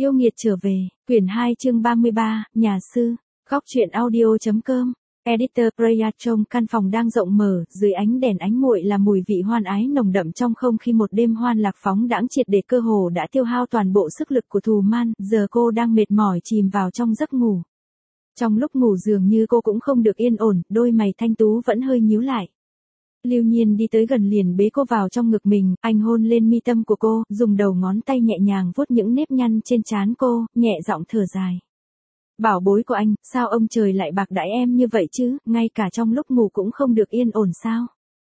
Yêu nghiệt trở về, quyển 2 chương 33, nhà sư, góc truyện audio.com. Editor Preya. Trong căn phòng đang rộng mở, dưới ánh đèn ánh nguội là mùi vị hoan ái nồng đậm trong không khí một đêm hoan lạc phóng đãng triệt để cơ hồ đã tiêu hao toàn bộ sức lực của Thù Man, giờ cô đang mệt mỏi chìm vào trong giấc ngủ. Trong lúc ngủ dường như cô cũng không được yên ổn, đôi mày thanh tú vẫn hơi nhíu lại. Lưu Nhiên đi tới gần liền bế cô vào trong ngực mình, anh hôn lên mi tâm của cô, dùng đầu ngón tay nhẹ nhàng vuốt những nếp nhăn trên trán cô, nhẹ giọng thở dài. Bảo bối của anh, sao ông trời lại bạc đãi em như vậy chứ, ngay cả trong lúc ngủ cũng không được yên ổn sao?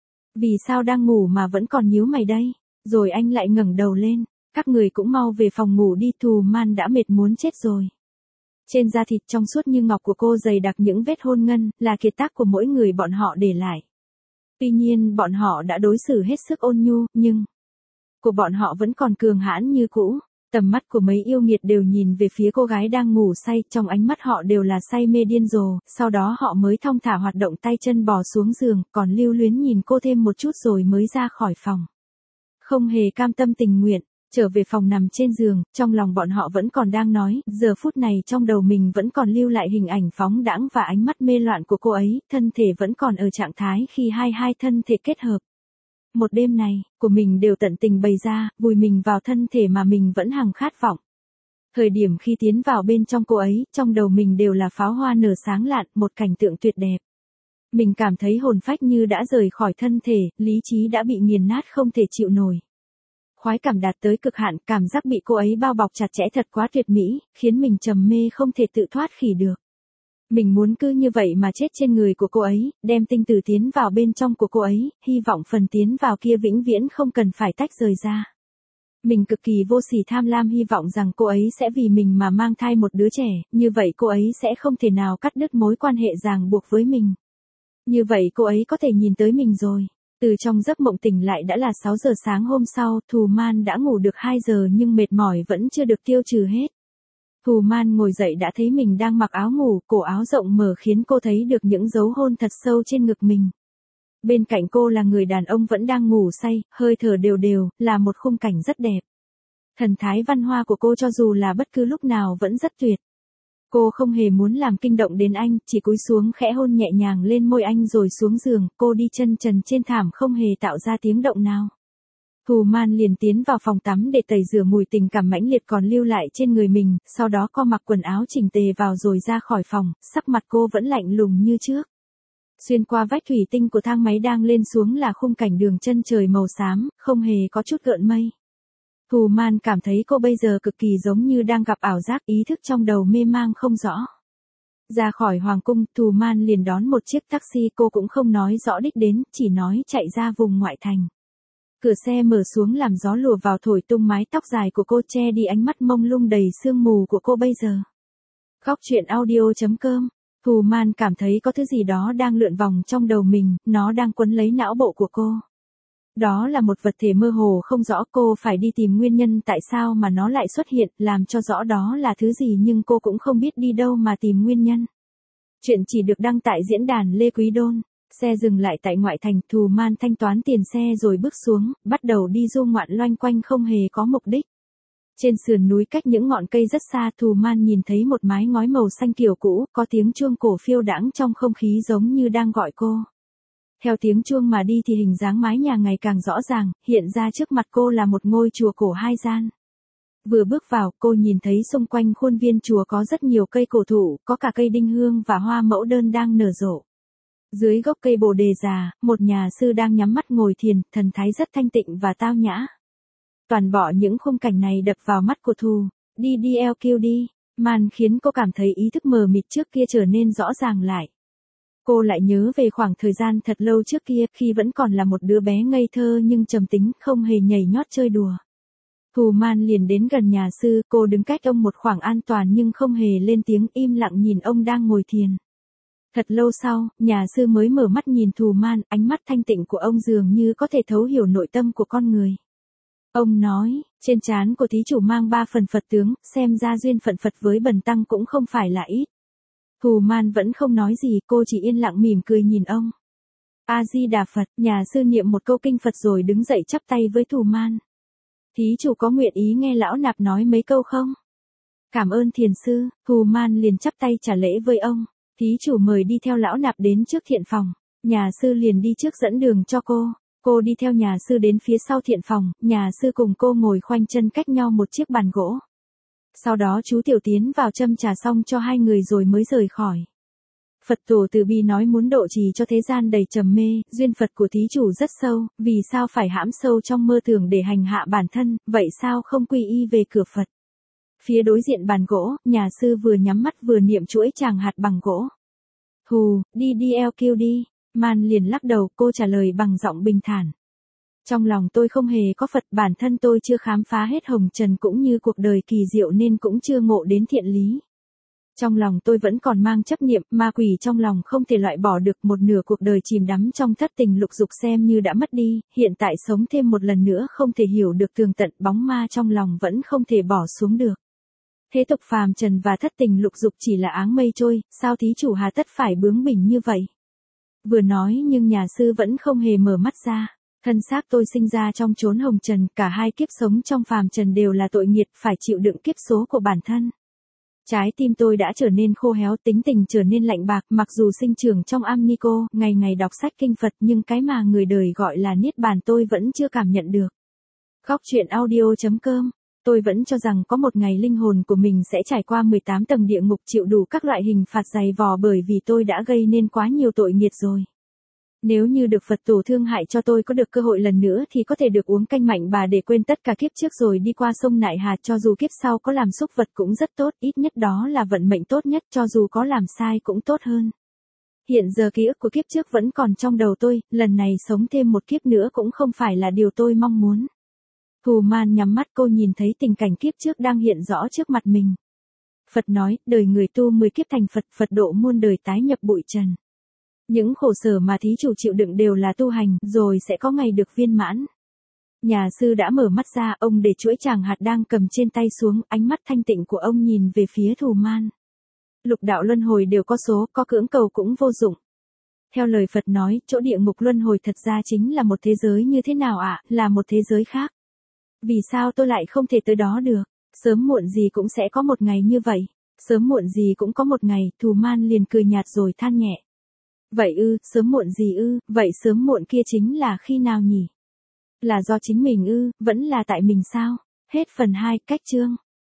Vì sao đang ngủ mà vẫn còn nhíu mày đây? Rồi anh lại ngẩng đầu lên, các người cũng mau về phòng ngủ đi, Thù Man đã mệt muốn chết rồi. Trên da thịt trong suốt như ngọc của cô dày đặc những vết hôn ngân, là kiệt tác của mỗi người bọn họ để lại. Tuy nhiên bọn họ đã đối xử hết sức ôn nhu, nhưng của bọn họ vẫn còn cường hãn như cũ. Tầm mắt của mấy yêu nghiệt đều nhìn về phía cô gái đang ngủ say, trong ánh mắt họ đều là say mê điên rồ, sau đó họ mới thong thả hoạt động tay chân bò xuống giường, còn Lưu Luyến nhìn cô thêm một chút rồi mới ra khỏi phòng. Không hề cam tâm tình nguyện, trở về phòng nằm trên giường, trong lòng bọn họ vẫn còn đang nói, giờ phút này trong đầu mình vẫn còn lưu lại hình ảnh phóng đãng và ánh mắt mê loạn của cô ấy, thân thể vẫn còn ở trạng thái khi hai thân thể kết hợp. Một đêm này, của mình đều tận tình bày ra, vùi mình vào thân thể mà mình vẫn hằng khát vọng. Thời điểm khi tiến vào bên trong cô ấy, trong đầu mình đều là pháo hoa nở sáng lạn, một cảnh tượng tuyệt đẹp. Mình cảm thấy hồn phách như đã rời khỏi thân thể, lý trí đã bị nghiền nát không thể chịu nổi. Khoái cảm đạt tới cực hạn, cảm giác bị cô ấy bao bọc chặt chẽ thật quá tuyệt mỹ, khiến mình trầm mê không thể tự thoát khỉ được. Mình muốn cứ như vậy mà chết trên người của cô ấy, đem tinh tử tiến vào bên trong của cô ấy, hy vọng phần tiến vào kia vĩnh viễn không cần phải tách rời ra. Mình cực kỳ vô sỉ tham lam hy vọng rằng cô ấy sẽ vì mình mà mang thai một đứa trẻ, như vậy cô ấy sẽ không thể nào cắt đứt mối quan hệ ràng buộc với mình. Như vậy cô ấy có thể nhìn tới mình rồi. Từ trong giấc mộng tỉnh lại đã là 6 giờ sáng hôm sau, Thù Man đã ngủ được 2 giờ nhưng mệt mỏi vẫn chưa được tiêu trừ hết. Thù Man ngồi dậy đã thấy mình đang mặc áo ngủ, cổ áo rộng mở khiến cô thấy được những dấu hôn thật sâu trên ngực mình. Bên cạnh cô là người đàn ông vẫn đang ngủ say, hơi thở đều đều, là một khung cảnh rất đẹp. Thần thái văn hoa của cô cho dù là bất cứ lúc nào vẫn rất tuyệt. Cô không hề muốn làm kinh động đến anh, chỉ cúi xuống khẽ hôn nhẹ nhàng lên môi anh rồi xuống giường, cô đi chân trần trên thảm không hề tạo ra tiếng động nào. Thù Man liền tiến vào phòng tắm để tẩy rửa mùi tình cảm mãnh liệt còn lưu lại trên người mình, sau đó co mặc quần áo chỉnh tề vào rồi ra khỏi phòng, sắc mặt cô vẫn lạnh lùng như trước. Xuyên qua vách thủy tinh của thang máy đang lên xuống là khung cảnh đường chân trời màu xám, không hề có chút gợn mây. Thù Man cảm thấy cô bây giờ cực kỳ giống như đang gặp ảo giác, ý thức trong đầu mê mang không rõ. Ra khỏi hoàng cung, Thù Man liền đón một chiếc taxi, cô cũng không nói rõ đích đến, chỉ nói chạy ra vùng ngoại thành. Cửa xe mở xuống làm gió lùa vào thổi tung mái tóc dài của cô, che đi ánh mắt mông lung đầy sương mù của cô bây giờ. Góc truyện audio.com. Thù Man cảm thấy có thứ gì đó đang lượn vòng trong đầu mình, nó đang quấn lấy não bộ của cô. Đó là một vật thể mơ hồ không rõ, cô phải đi tìm nguyên nhân tại sao mà nó lại xuất hiện, làm cho rõ đó là thứ gì nhưng cô cũng không biết đi đâu mà tìm nguyên nhân. Chuyện chỉ được đăng tại diễn đàn Lê Quý Đôn. Xe dừng lại tại ngoại thành, Thù Man thanh toán tiền xe rồi bước xuống, bắt đầu đi du ngoạn loanh quanh không hề có mục đích. Trên sườn núi cách những ngọn cây rất xa, Thù Man nhìn thấy một mái ngói màu xanh kiểu cũ, có tiếng chuông cổ phiêu đãng trong không khí giống như đang gọi cô. Theo tiếng chuông mà đi thì hình dáng mái nhà ngày càng rõ ràng, hiện ra trước mặt cô là một ngôi chùa cổ 2 gian. Vừa bước vào, cô nhìn thấy xung quanh khuôn viên chùa có rất nhiều cây cổ thụ, có cả cây đinh hương và hoa mẫu đơn đang nở rộ. Dưới gốc cây bồ đề già, một nhà sư đang nhắm mắt ngồi thiền, thần thái rất thanh tịnh và tao nhã. Toàn bộ những khung cảnh này đập vào mắt của Thù. DDLQD, Man khiến cô cảm thấy ý thức mờ mịt trước kia trở nên rõ ràng lại. Cô lại nhớ về khoảng thời gian thật lâu trước kia, khi vẫn còn là một đứa bé ngây thơ nhưng trầm tính, không hề nhảy nhót chơi đùa. Thù Man liền đến gần nhà sư, cô đứng cách ông một khoảng an toàn nhưng không hề lên tiếng, im lặng nhìn ông đang ngồi thiền. Thật lâu sau, nhà sư mới mở mắt nhìn Thù Man, ánh mắt thanh tịnh của ông dường như có thể thấu hiểu nội tâm của con người. Ông nói, trên trán của thí chủ mang 3 phần Phật tướng, xem ra duyên phận Phật với bần tăng cũng không phải là ít. Thù Man vẫn không nói gì, cô chỉ yên lặng mỉm cười nhìn ông. A-di-đà Phật, nhà sư niệm một câu kinh Phật rồi đứng dậy chắp tay với Thù Man. Thí chủ có nguyện ý nghe lão nạp nói mấy câu không? Cảm ơn thiền sư, Thù Man liền chắp tay trả lễ với ông. Thí chủ mời đi theo lão nạp đến trước thiện phòng. Nhà sư liền đi trước dẫn đường cho cô. Cô đi theo nhà sư đến phía sau thiện phòng, nhà sư cùng cô ngồi khoanh chân cách nhau một chiếc bàn gỗ. Sau đó chú Tiểu tiến vào châm trà xong cho hai người rồi mới rời khỏi. Phật tổ từ bi nói muốn độ trì cho thế gian đầy trầm mê, duyên Phật của thí chủ rất sâu, vì sao phải hãm sâu trong mơ tưởng để hành hạ bản thân, vậy sao không quy y về cửa Phật. Phía đối diện bàn gỗ, nhà sư vừa nhắm mắt vừa niệm chuỗi tràng hạt bằng gỗ. Hù, đi đi LQ đi, Man liền lắc đầu, cô trả lời bằng giọng bình thản. Trong lòng tôi không hề có Phật, bản thân tôi chưa khám phá hết hồng trần cũng như cuộc đời kỳ diệu nên cũng chưa ngộ đến thiện lý. Trong lòng tôi vẫn còn mang chấp niệm, ma quỷ trong lòng không thể loại bỏ được, một nửa cuộc đời chìm đắm trong thất tình lục dục xem như đã mất đi, hiện tại sống thêm một lần nữa không thể hiểu được tường tận, bóng ma trong lòng vẫn không thể bỏ xuống được. Thế tục phàm trần và thất tình lục dục chỉ là áng mây trôi, sao thí chủ hà tất phải bướng bỉnh như vậy? Vừa nói nhưng nhà sư vẫn không hề mở mắt ra. Thân xác tôi sinh ra trong chốn hồng trần, cả hai kiếp sống trong phàm trần đều là tội nghiệt, phải chịu đựng kiếp số của bản thân. Trái tim tôi đã trở nên khô héo, tính tình trở nên lạnh bạc, mặc dù sinh trưởng trong am ni cô, ngày ngày đọc sách kinh Phật nhưng cái mà người đời gọi là niết bàn tôi vẫn chưa cảm nhận được. Góc truyện audio.com. Tôi vẫn cho rằng có một ngày linh hồn của mình sẽ trải qua 18 tầng địa ngục, chịu đủ các loại hình phạt dày vò bởi vì tôi đã gây nên quá nhiều tội nghiệt rồi. Nếu như được Phật tổ thương hại cho tôi có được cơ hội lần nữa thì có thể được uống canh mạnh bà để quên tất cả kiếp trước rồi đi qua sông Nại Hà, cho dù kiếp sau có làm súc vật cũng rất tốt, ít nhất đó là vận mệnh tốt nhất, cho dù có làm sai cũng tốt hơn. Hiện giờ ký ức của kiếp trước vẫn còn trong đầu tôi, lần này sống thêm một kiếp nữa cũng không phải là điều tôi mong muốn. Thù Man nhắm mắt, cô nhìn thấy tình cảnh kiếp trước đang hiện rõ trước mặt mình. Phật nói, đời người tu 10 kiếp thành Phật, Phật độ muôn đời tái nhập bụi trần. Những khổ sở mà thí chủ chịu đựng đều là tu hành, rồi sẽ có ngày được viên mãn. Nhà sư đã mở mắt ra, ông để chuỗi tràng hạt đang cầm trên tay xuống, ánh mắt thanh tịnh của ông nhìn về phía Thù Man. Lục đạo luân hồi đều có số, có cưỡng cầu cũng vô dụng. Theo lời Phật nói, chỗ địa ngục luân hồi thật ra chính là một thế giới như thế nào ạ, là một thế giới khác. Vì sao tôi lại không thể tới đó được? Sớm muộn gì cũng sẽ có một ngày như vậy. Sớm muộn gì cũng có một ngày, Thù Man liền cười nhạt rồi than nhẹ. Vậy ư, sớm muộn gì ư, vậy sớm muộn kia chính là khi nào nhỉ? Là do chính mình ư, vẫn là tại mình sao? Hết phần 2, cách chương.